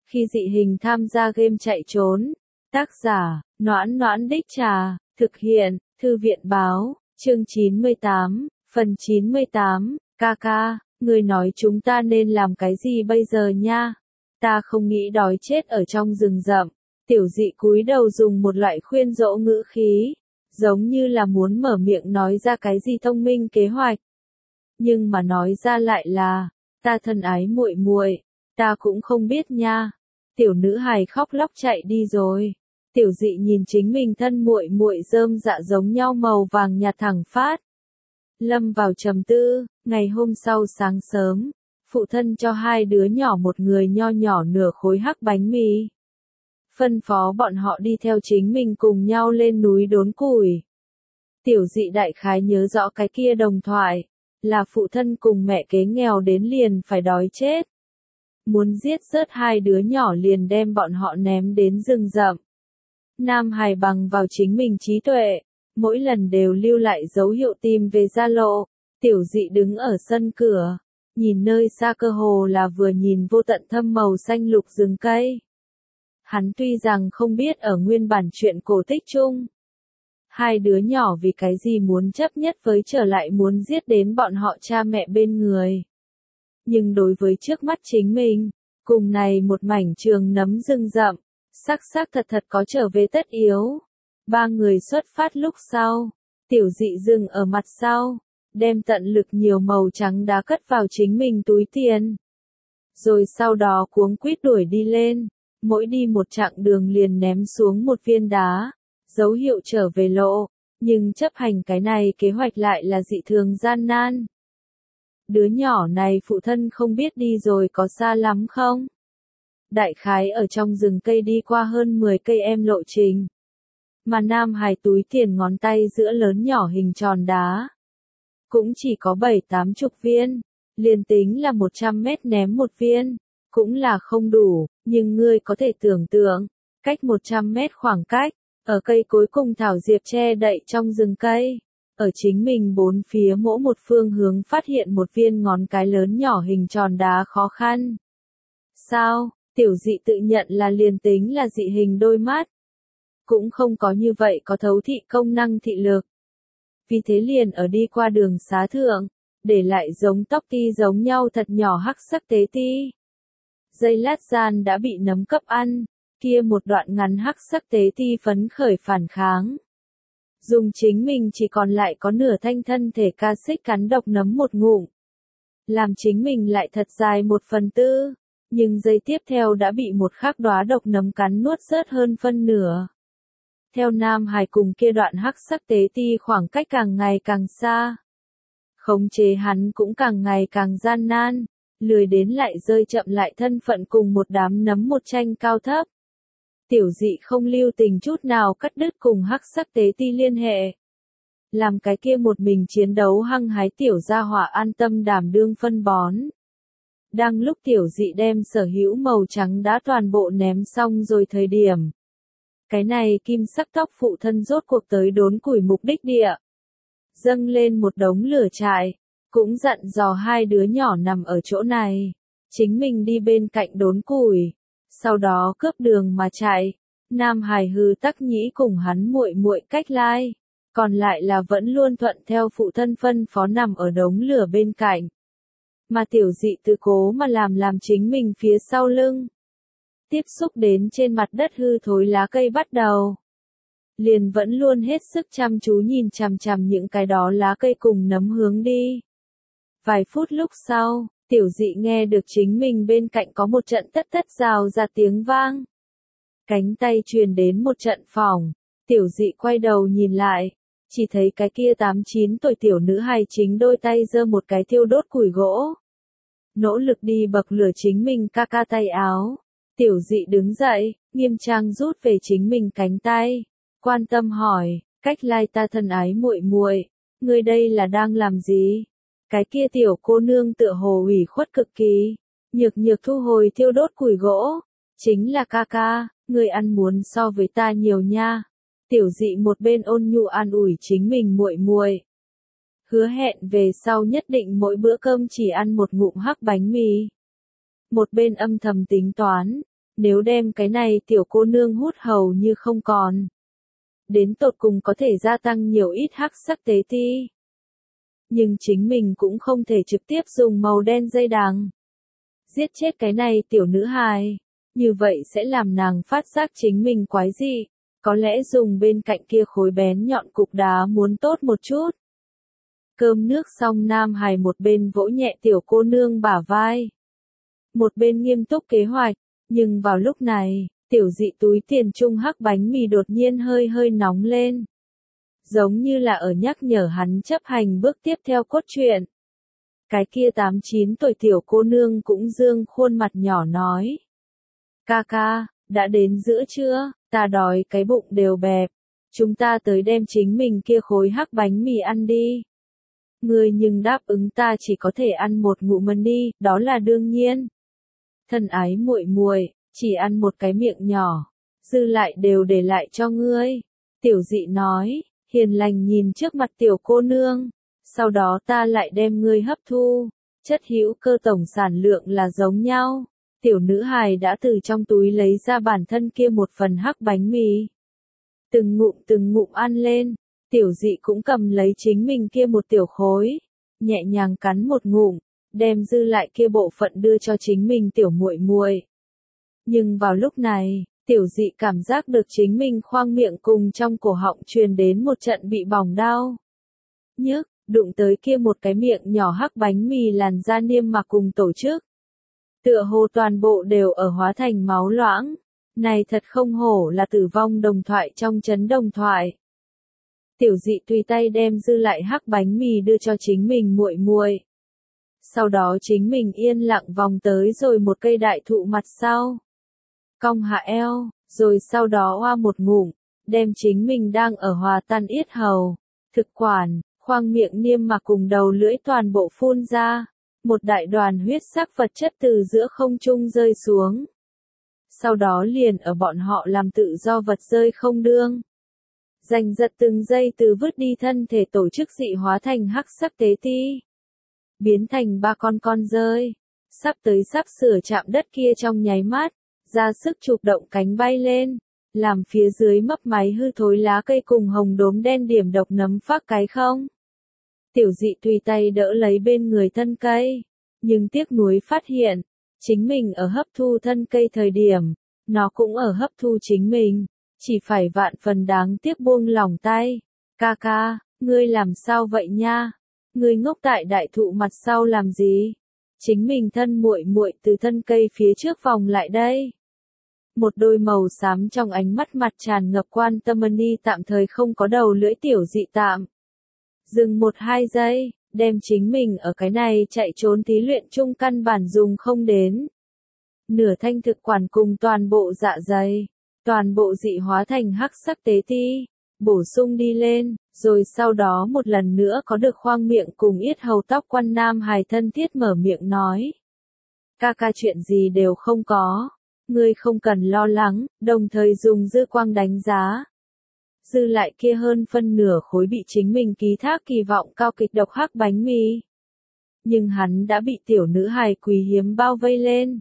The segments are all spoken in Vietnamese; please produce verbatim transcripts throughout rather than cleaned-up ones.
Khi dị hình tham gia game chạy trốn. Tác giả, Noãn Noãn Đích Trà, thực hiện, Thư viện báo, chương chín mươi tám, phần chín mươi tám, ca ca, người nói chúng ta nên làm cái gì bây giờ nha? Ta không nghĩ đói chết ở trong rừng rậm. Tiểu dị cúi đầu dùng một loại khuyên dỗ ngữ khí, giống như là muốn mở miệng nói ra cái gì thông minh kế hoạch. Nhưng mà nói ra lại là, ta thân ái muội muội, ta cũng không biết nha. Tiểu nữ hài khóc lóc chạy đi rồi. Tiểu dị nhìn chính mình thân muội muội rơm dạ giống nhau màu vàng nhạt thẳng phát. Lâm vào trầm tư. Ngày hôm sau sáng sớm, phụ thân cho hai đứa nhỏ một người nho nhỏ nửa khối hắc bánh mì. Phân phó bọn họ đi theo chính mình cùng nhau lên núi đốn củi. Tiểu dị đại khái nhớ rõ cái kia đồng thoại, là phụ thân cùng mẹ kế nghèo đến liền phải đói chết. Muốn giết rớt hai đứa nhỏ liền đem bọn họ ném đến rừng rậm. Nam hài bằng vào chính mình trí tuệ, mỗi lần đều lưu lại dấu hiệu tìm về gia lộ. Tiểu dị đứng ở sân cửa, nhìn nơi xa cơ hồ là vừa nhìn vô tận thâm màu xanh lục rừng cây. Hắn tuy rằng không biết ở nguyên bản truyện cổ tích chung, hai đứa nhỏ vì cái gì muốn chấp nhất với trở lại muốn giết đến bọn họ cha mẹ bên người. Nhưng đối với trước mắt chính mình, cùng này một mảnh trường nấm rừng rậm, xác xác thật thật có trở về tất yếu. Ba người xuất phát lúc sau, tiểu dị dừng ở mặt sau, đem tận lực nhiều màu trắng đá cất vào chính mình túi tiền. Rồi sau đó cuống quýt đuổi đi lên, mỗi đi một chặng đường liền ném xuống một viên đá, dấu hiệu trở về lộ, nhưng chấp hành cái này kế hoạch lại là dị thường gian nan. Đứa nhỏ này phụ thân không biết đi rồi có xa lắm không? Đại khái ở trong rừng cây đi qua hơn mười cây em lộ trình. Mà nam hài túi tiền ngón tay giữa lớn nhỏ hình tròn đá. Cũng chỉ có bảy tám chục viên, liền tính là một trăm mét ném một viên, cũng là không đủ, nhưng ngươi có thể tưởng tượng, cách một trăm mét khoảng cách, ở cây cuối cùng thảo diệp che đậy trong rừng cây, ở chính mình bốn phía mỗi một phương hướng phát hiện một viên ngón cái lớn nhỏ hình tròn đá khó khăn. Sao, tiểu dị tự nhận là liền tính là dị hình đôi mắt, cũng không có như vậy có thấu thị công năng thị lực. Vì thế liền ở đi qua đường xá thượng, để lại giống tóc ti giống nhau thật nhỏ hắc sắc tế ti. Dây lát gian đã bị nấm cấp ăn, kia một đoạn ngắn hắc sắc tế ti phấn khởi phản kháng. Dùng chính mình chỉ còn lại có nửa thanh thân thể ca xích cắn độc nấm một ngụm. Làm chính mình lại thật dài một phần tư, nhưng giây tiếp theo đã bị một khắc đóa độc nấm cắn nuốt rớt hơn phân nửa. Theo nam hài cùng kia đoạn hắc sắc tế ti khoảng cách càng ngày càng xa. Khống chế hắn cũng càng ngày càng gian nan, lười đến lại rơi chậm lại thân phận cùng một đám nấm một tranh cao thấp. Tiểu dị không lưu tình chút nào cắt đứt cùng hắc sắc tế ti liên hệ. Làm cái kia một mình chiến đấu hăng hái tiểu gia hỏa an tâm đảm đương phân bón. Đang lúc tiểu dị đem sở hữu màu trắng đã toàn bộ ném xong rồi thời điểm. Cái này kim sắc tóc phụ thân rốt cuộc tới đốn củi mục đích địa. Dâng lên một đống lửa trại, cũng dặn dò hai đứa nhỏ nằm ở chỗ này. Chính mình đi bên cạnh đốn củi, sau đó cướp đường mà chạy. Nam hài hư tắc nhĩ cùng hắn muội muội cách lai, còn lại là vẫn luôn thuận theo phụ thân phân phó nằm ở đống lửa bên cạnh. Mà tiểu dị tự cố mà làm làm chính mình phía sau lưng. Tiếp xúc đến trên mặt đất hư thối lá cây bắt đầu. Liền vẫn luôn hết sức chăm chú nhìn chằm chằm những cái đó lá cây cùng nấm hướng đi. Vài phút lúc sau, tiểu dị nghe được chính mình bên cạnh có một trận tất tất rào ra tiếng vang. Cánh tay truyền đến một trận phỏng, tiểu dị quay đầu nhìn lại, chỉ thấy cái kia tám chín tuổi tiểu nữ hài chính đôi tay giơ một cái thiêu đốt củi gỗ. Nỗ lực đi bậc lửa chính mình ca ca tay áo. Tiểu dị đứng dậy, nghiêm trang rút về chính mình cánh tay, quan tâm hỏi, cách lai ta thân ái muội muội, ngươi đây là đang làm gì? Cái kia tiểu cô nương tựa hồ ủy khuất cực kỳ, nhược nhược thu hồi thiêu đốt củi gỗ, chính là ca ca, ngươi ăn muốn so với ta nhiều nha. Tiểu dị một bên ôn nhu an ủi chính mình muội muội, hứa hẹn về sau nhất định mỗi bữa cơm chỉ ăn một ngụm hắc bánh mì. Một bên âm thầm tính toán, Nếu đem cái này tiểu cô nương hút hầu như không còn. Đến tột cùng có thể gia tăng nhiều ít hắc sắc tế ti. Nhưng chính mình cũng không thể trực tiếp dùng màu đen dây đằng. Giết chết cái này tiểu nữ hài. Như vậy sẽ làm nàng phát giác chính mình quái dị. Có lẽ dùng bên cạnh kia khối bén nhọn cục đá muốn tốt một chút. Cơm nước xong nam hài một bên vỗ nhẹ tiểu cô nương bả vai. Một bên nghiêm túc kế hoạch. Nhưng vào lúc này, tiểu dị túi tiền trung hắc bánh mì đột nhiên hơi hơi nóng lên. Giống như là ở nhắc nhở hắn chấp hành bước tiếp theo cốt truyện. Cái kia tám chín tuổi tiểu cô nương cũng dương khuôn mặt nhỏ nói. Ca ca, đã đến giữa trưa, ta đói cái bụng đều bẹp. Chúng ta tới đem chính mình kia khối hắc bánh mì ăn đi. Ngươi nhưng đáp ứng ta chỉ có thể ăn một ngụm mần đi, đó là đương nhiên. Thân ái muội muội, chỉ ăn một cái miệng nhỏ, dư lại đều để lại cho ngươi. Tiểu dị nói, hiền lành nhìn trước mặt tiểu cô nương, sau đó ta lại đem ngươi hấp thu. Chất hữu cơ tổng sản lượng là giống nhau. Tiểu nữ hài đã từ trong túi lấy ra bản thân kia một phần hắc bánh mì. Từng ngụm từng ngụm ăn lên, tiểu dị cũng cầm lấy chính mình kia một tiểu khối, nhẹ nhàng cắn một ngụm, đem dư lại kia bộ phận đưa cho chính mình tiểu muội muội. Nhưng vào lúc này, tiểu dị cảm giác được chính mình khoang miệng cùng trong cổ họng truyền đến một trận bị bỏng đau. Nhức, đụng tới kia một cái miệng nhỏ hắc bánh mì làn da niêm mạc cùng tổ chức. Tựa hồ toàn bộ đều ở hóa thành máu loãng. Này thật không hổ là tử vong đồng thoại trong chấn đồng thoại. Tiểu dị tùy tay đem dư lại hắc bánh mì đưa cho chính mình muội muội. Sau đó chính mình yên lặng vòng tới rồi một cây đại thụ mặt sau. Cong hạ eo, rồi sau đó oa một ngụm, đem chính mình đang ở hòa tan yết hầu, thực quản, khoang miệng niêm mạc cùng đầu lưỡi toàn bộ phun ra. Một đại đoàn huyết sắc vật chất từ giữa không trung rơi xuống. Sau đó liền ở bọn họ làm tự do vật rơi không đương. Giành giật từng giây từ vứt đi thân thể tổ chức dị hóa thành hắc sắc tế ti. Biến thành ba con con rơi. Sắp tới sắp sửa chạm đất kia trong nháy mắt. Ra sức chụp động cánh bay lên. Làm phía dưới mấp máy hư thối lá cây cùng hồng đốm đen điểm độc nấm phát cái không. Tiểu dị tùy tay đỡ lấy bên người thân cây. Nhưng tiếc nuối phát hiện. Chính mình ở hấp thu thân cây thời điểm. Nó cũng ở hấp thu chính mình. Chỉ phải vạn phần đáng tiếc buông lỏng tay. Ca ca, ngươi làm sao vậy nha? Ngươi ngốc tại đại thụ mặt sau làm gì? Chính mình thân muội muội từ thân cây phía trước vòng lại đây. Một đôi màu xám trong ánh mắt mặt tràn ngập quan tâm ni tạm thời không có đầu lưỡi tiểu dị tạm. Dừng một hai giây, đem chính mình ở cái này chạy trốn thí luyện chung căn bản dùng không đến. Nửa thanh thực quản cùng toàn bộ dạ dày, toàn bộ dị hóa thành hắc sắc tế ti, bổ sung đi lên, rồi sau đó một lần nữa có được khoang miệng cùng yết hầu tóc quan nam hài thân thiết mở miệng nói. Ca ca chuyện gì đều không có, ngươi không cần lo lắng, đồng thời dùng dư quang đánh giá. Dư lại kia hơn phân nửa khối bị chính mình ký thác kỳ vọng cao kịch độc hắc bánh mì. Nhưng hắn đã bị tiểu nữ hài quý hiếm bao vây lên.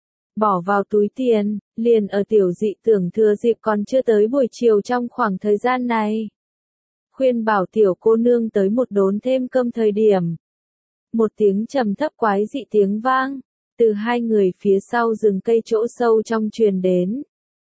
Bỏ vào túi tiền, liền ở tiểu dị tưởng thừa dịp còn chưa tới buổi chiều trong khoảng thời gian này. Khuyên bảo tiểu cô nương tới một đốn thêm cơm thời điểm. Một tiếng trầm thấp quái dị tiếng vang, từ hai người phía sau rừng cây chỗ sâu trong truyền đến.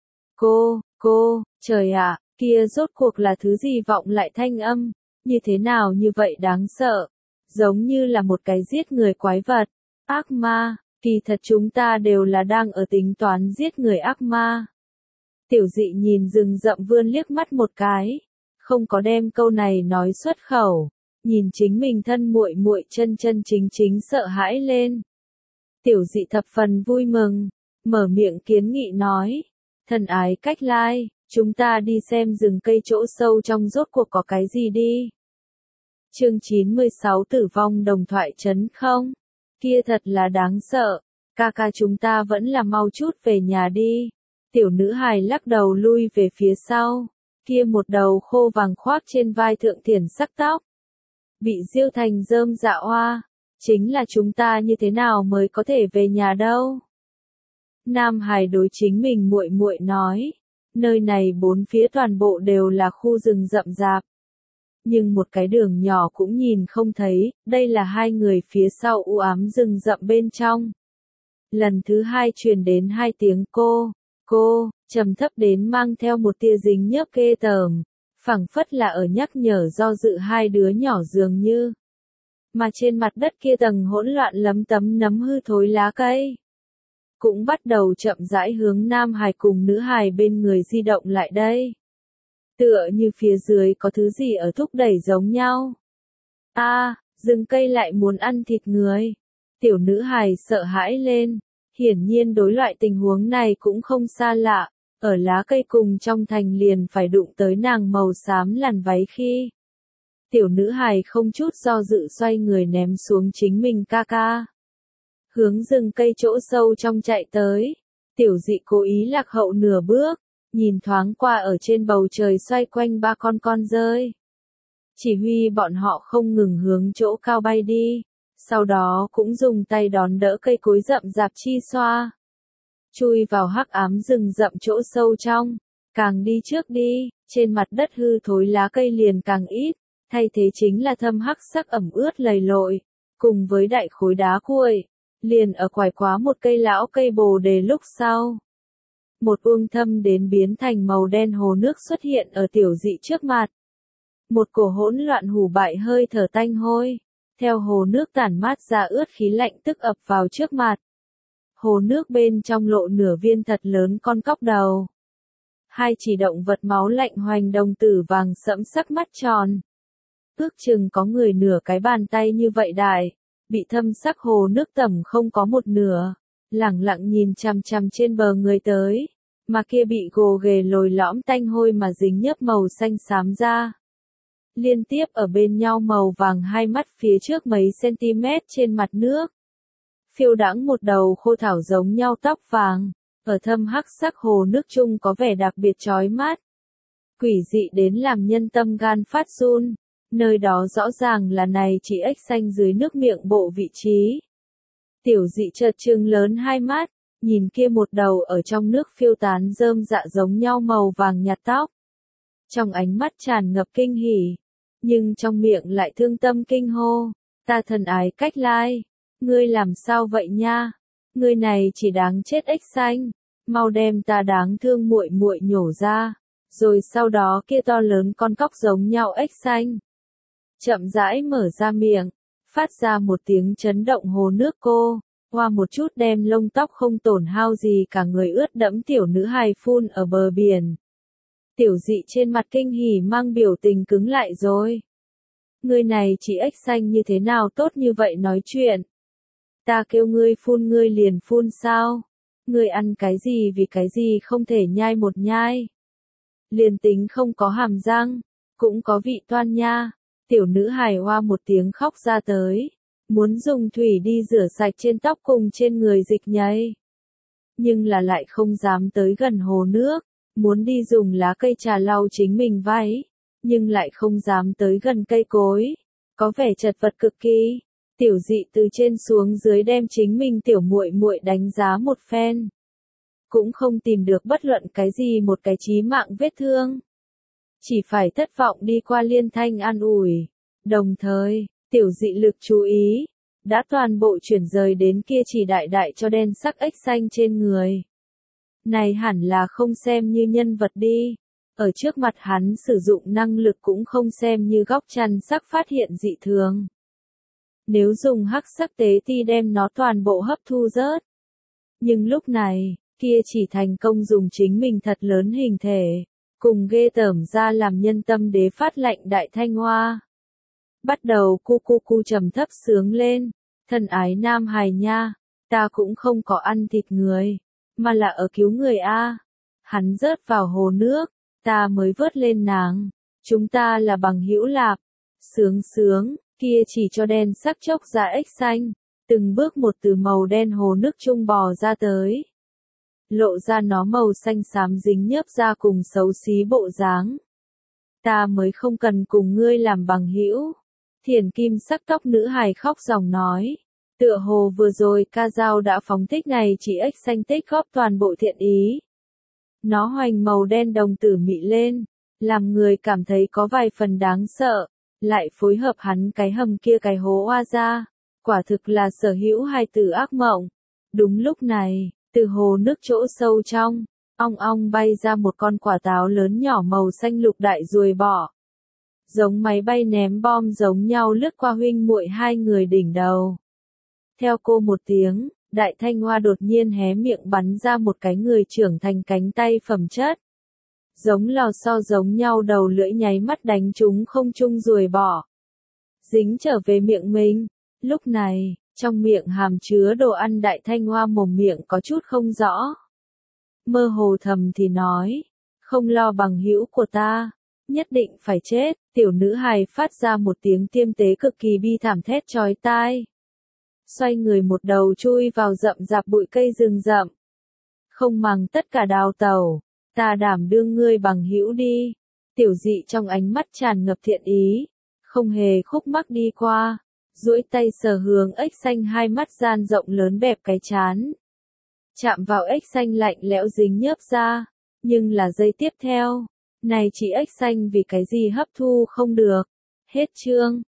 Cô, cô, trời ạ, kia rốt cuộc là thứ gì vọng lại thanh âm, như thế nào như vậy đáng sợ, giống như là một cái giết người quái vật, ác ma. Kỳ thật chúng ta đều là đang ở tính toán giết người ác ma. Tiểu dị nhìn rừng rậm vươn liếc mắt một cái, không có đem câu này nói xuất khẩu, nhìn chính mình thân muội muội chân chân chính chính sợ hãi lên. Tiểu dị thập phần vui mừng, mở miệng kiến nghị nói, thân ái cách lai, chúng ta đi xem rừng cây chỗ sâu trong rốt cuộc có cái gì đi. Chương chín mươi sáu tử vong đồng thoại chấn không? Kia thật là đáng sợ, ca ca chúng ta vẫn là mau chút về nhà đi. Tiểu nữ hài lắc đầu lui về phía sau, kia một đầu khô vàng khoác trên vai thượng thiển sắc tóc. Bị diêu thành rơm dạ oa, chính là chúng ta như thế nào mới có thể về nhà đâu. Nam Hải đối chính mình muội muội nói, nơi này bốn phía toàn bộ đều là khu rừng rậm rạp. Nhưng một cái đường nhỏ cũng nhìn không thấy, đây là hai người phía sau u ám rừng rậm bên trong. Lần thứ hai truyền đến hai tiếng cô, cô, trầm thấp đến mang theo một tia dính nhớp ghê tởm, phảng phất là ở nhắc nhở do dự hai đứa nhỏ dường như. Mà trên mặt đất kia tầng hỗn loạn lấm tấm nấm hư thối lá cây. Cũng bắt đầu chậm rãi hướng Nam Hải cùng nữ hài bên người di động lại đây. Tựa như phía dưới có thứ gì ở thúc đẩy giống nhau. A, à, rừng cây lại muốn ăn thịt người. Tiểu nữ hài sợ hãi lên. Hiển nhiên đối loại tình huống này cũng không xa lạ. Ở lá cây cùng trong thành liền phải đụng tới nàng màu xám làn váy khi. Tiểu nữ hài không chút do dự xoay người ném xuống chính mình ca ca. Hướng rừng cây chỗ sâu trong chạy tới. Tiểu dị cố ý lạc hậu nửa bước. Nhìn thoáng qua ở trên bầu trời xoay quanh ba con con rơi. Chỉ huy bọn họ không ngừng hướng chỗ cao bay đi. Sau đó cũng dùng tay đón đỡ cây cối rậm rạp chi xoa. Chui vào hắc ám rừng rậm chỗ sâu trong. Càng đi trước đi, trên mặt đất hư thối lá cây liền càng ít. Thay thế chính là thâm hắc sắc ẩm ướt lầy lội. Cùng với đại khối đá cuội. Liền ở quải quá một cây lão cây bồ đề lúc sau. Một uông thâm đến biến thành màu đen hồ nước xuất hiện ở tiểu dị trước mặt. Một cổ hỗn loạn hủ bại hơi thở tanh hôi. Theo hồ nước tản mát ra ướt khí lạnh tức ập vào trước mặt. Hồ nước bên trong lộ nửa viên thật lớn con cóc đầu. Hai chỉ động vật máu lạnh hoành đồng tử vàng sẫm sắc mắt tròn. Ước chừng có người nửa cái bàn tay như vậy đại. Bị thâm sắc hồ nước tẩm không có một nửa. Lẳng lặng nhìn chằm chằm trên bờ người tới, mà kia bị gồ ghề lồi lõm tanh hôi mà dính nhớp màu xanh xám ra. Liên tiếp ở bên nhau màu vàng hai mắt phía trước mấy cm trên mặt nước. Phiêu đãng một đầu khô thảo giống nhau tóc vàng, ở thâm hắc sắc hồ nước chung có vẻ đặc biệt chói mắt. Quỷ dị đến làm nhân tâm gan phát run, nơi đó rõ ràng là này chỉ ếch xanh dưới nước miệng bộ vị trí. Tiểu dị chợt trừng lớn hai mắt, nhìn kia một đầu ở trong nước phiêu tán rơm dạ giống nhau màu vàng nhạt tóc. Trong ánh mắt tràn ngập kinh hỉ, nhưng trong miệng lại thương tâm kinh hô, ta thần ái cách lai, ngươi làm sao vậy nha, ngươi này chỉ đáng chết ếch xanh, mau đem ta đáng thương muội muội nhổ ra, rồi sau đó kia to lớn con cóc giống nhau ếch xanh. Chậm rãi mở ra miệng. Phát ra một tiếng chấn động hồ nước cô, hoa một chút đem lông tóc không tổn hao gì cả người ướt đẫm tiểu nữ hài phun ở bờ biển. Tiểu dị trên mặt kinh hỉ mang biểu tình cứng lại rồi. Ngươi này chỉ ếch xanh như thế nào tốt như vậy nói chuyện. Ta kêu ngươi phun ngươi liền phun sao? Ngươi ăn cái gì vì cái gì không thể nhai một nhai. Liền tính không có hàm răng, cũng có vị toan nha. Tiểu nữ hài hoa một tiếng khóc ra tới, muốn dùng thủy đi rửa sạch trên tóc cùng trên người dịch nhây. Nhưng là lại không dám tới gần hồ nước, muốn đi dùng lá cây trà lau chính mình váy, nhưng lại không dám tới gần cây cối, có vẻ chật vật cực kỳ. Tiểu dị từ trên xuống dưới đem chính mình tiểu muội muội đánh giá một phen, cũng không tìm được bất luận cái gì một cái chí mạng vết thương. Chỉ phải thất vọng đi qua liên thanh an ủi. Đồng thời, tiểu dị lực chú ý, đã toàn bộ chuyển rời đến kia chỉ đại đại cho đen sắc ếch xanh trên người. Này hẳn là không xem như nhân vật đi. Ở trước mặt hắn sử dụng năng lực cũng không xem như góc chăn sắc phát hiện dị thường. Nếu dùng hắc sắc tế ti đem nó toàn bộ hấp thu rớt. Nhưng lúc này, kia chỉ thành công dùng chính mình thật lớn hình thể. Cùng ghê tởm ra làm nhân tâm đế phát lạnh đại thanh hoa. Bắt đầu cu cu cu trầm thấp sướng lên, thân ái nam hài nha, ta cũng không có ăn thịt người, mà là ở cứu người a. Hắn rớt vào hồ nước, ta mới vớt lên nàng, chúng ta là bằng hữu lạp. Sướng sướng, kia chỉ cho đen sắc chốc ra ếch xanh, từng bước một từ màu đen hồ nước trung bò ra tới. Lộ ra nó màu xanh xám dính nhớp ra cùng xấu xí bộ dáng. Ta mới không cần cùng ngươi làm bằng hữu. Thiền kim sắc tóc nữ hài khóc ròng nói. Tựa hồ vừa rồi ca dao đã phóng thích ngày chỉ ếch xanh tích góp toàn bộ thiện ý. Nó hoành màu đen đồng tử mị lên, làm người cảm thấy có vài phần đáng sợ, lại phối hợp hắn cái hầm kia cái hố oa ra, quả thực là sở hữu hai từ ác mộng. Đúng lúc này, từ hồ nước chỗ sâu trong, ong ong bay ra một con quả táo lớn nhỏ màu xanh lục đại ruồi bọ. Giống máy bay ném bom giống nhau lướt qua huynh muội hai người đỉnh đầu. Theo cô một tiếng, đại thanh hoa đột nhiên hé miệng bắn ra một cái người trưởng thành cánh tay phẩm chất. Giống lò xo giống nhau đầu lưỡi nháy mắt đánh trúng không trung ruồi bọ. Dính trở về miệng mình. Lúc này, trong miệng hàm chứa đồ ăn đại thanh hoa mồm miệng có chút không rõ. Mơ hồ thầm thì nói, không lo bằng hữu của ta, nhất định phải chết. Tiểu nữ hài phát ra một tiếng tiêm tế cực kỳ bi thảm thét chói tai. Xoay người một đầu chui vào rậm rạp bụi cây rừng rậm. Không màng tất cả đào tẩu, ta đảm đương ngươi bằng hữu đi. Tiểu dị trong ánh mắt tràn ngập thiện ý, không hề khúc mắc đi qua, duỗi tay sờ hướng ếch xanh hai mắt gian rộng lớn bẹp cái chán. Chạm vào ếch xanh lạnh lẽo dính nhớp ra, nhưng là giây tiếp theo, này chỉ ếch xanh vì cái gì hấp thu không được. Hết chương.